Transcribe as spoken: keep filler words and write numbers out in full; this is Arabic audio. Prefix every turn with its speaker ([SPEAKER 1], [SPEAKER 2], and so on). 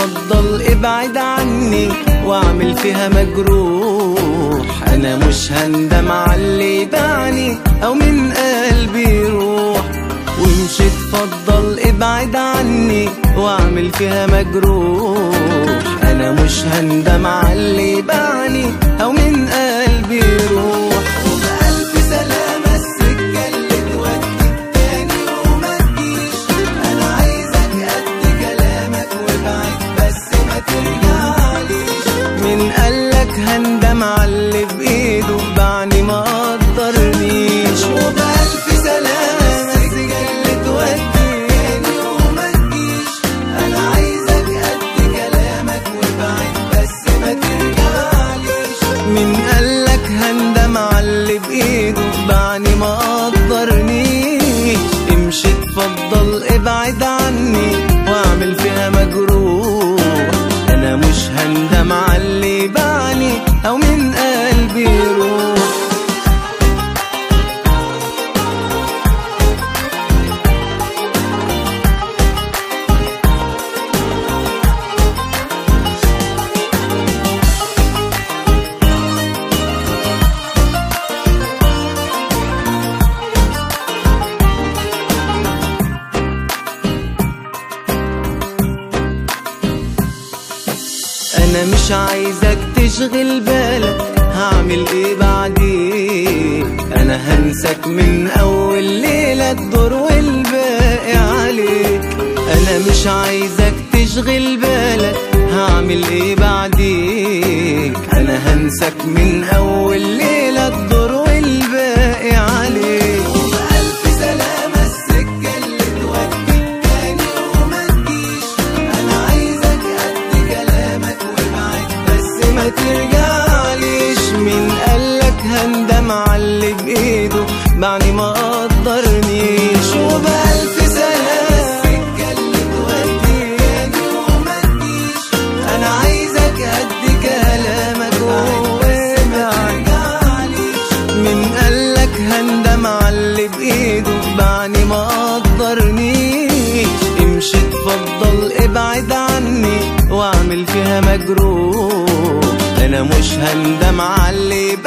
[SPEAKER 1] اتفضل ابعد عني واعمل فيها مجروح. انا مش هندم عاللي باعني او من قلبي يروح. وامشي اتفضل ابعد عني واعمل فيها مجروح. انا مش هندم عاللي باعني او من قلبي يروح. وبألف سلامة السكة اللي توديك تاني وما تجيش. انا عايزك قد كلامك وابعد بس ما ترجعليش. من قالك هندم عاللي بايده باعني ما قدرنيش. وبألف سلامة السكة اللي توديك تاني وما تجيش. انا عايزك قد كلامك وابعد بس ما ترجعليش. من قالك هندم عاللي بايده باعني ما قدرنيش. امشي اتفضل ابعد عني واعمل فيها مجروح. انا مش هندم عاللي باعني او من قلبي يروح. انا مش عايزك تشغل بالك هعمل ايه بعدين. انا هنساك من اول ليلة الدور والباقي عليك. انا مش عايزك تشغل بالك هعمل ايه بعدين. انا هنساك من اول ليلة الدور والباقي عليك. وبألف سلامة السكة اللي توديك تاني وما تجيش. انا عايزك قد كلامك وابعد بس ما ترجعليش. من قالك هندم عاللي بايده باعني ما قدرنيش. وبألف سلامة السكة اللي توديك تاني وما تجيش. انا عايزك قد كلامك وابعد. من قالك هندم عاللي بايده باعني ما قدرنيش. امشي اتفضل ابعد عني واعمل فيها مجروح. انا مش هندم عاللي